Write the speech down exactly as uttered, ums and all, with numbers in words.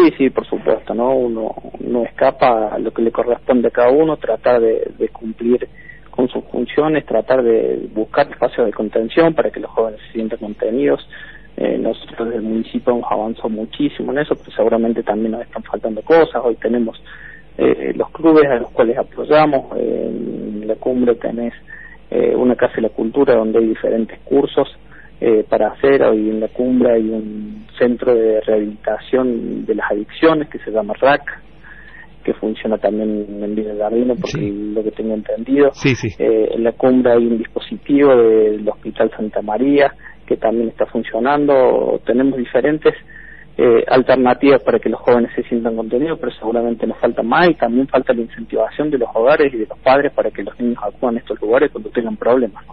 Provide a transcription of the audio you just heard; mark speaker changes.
Speaker 1: sí, por supuesto, ¿no? Uno no escapa a lo que le corresponde a cada uno, tratar de, de cumplir con sus funciones, tratar de buscar espacios de contención para que los jóvenes se sientan contenidos. Eh, nosotros desde el municipio hemos avanzado muchísimo en eso, pero seguramente también nos están faltando cosas. Hoy tenemos eh, los clubes a los cuales apoyamos. Eh, en la cumbre tenés eh, una casa de la cultura donde hay diferentes cursos eh, para hacer. Hoy en la cumbre hay un centro de rehabilitación de las adicciones que se llama R A C, que funciona también en Villa Gardino, porque sí, lo que tengo entendido.
Speaker 2: Sí, sí.
Speaker 1: Eh, en la cumbre hay un dispositivo del Hospital Santa María que también está funcionando. Tenemos diferentes eh, alternativas para que los jóvenes se sientan contenidos, pero seguramente nos falta más, y también falta la incentivación de los hogares y de los padres para que los niños acudan a estos lugares cuando tengan problemas, ¿no?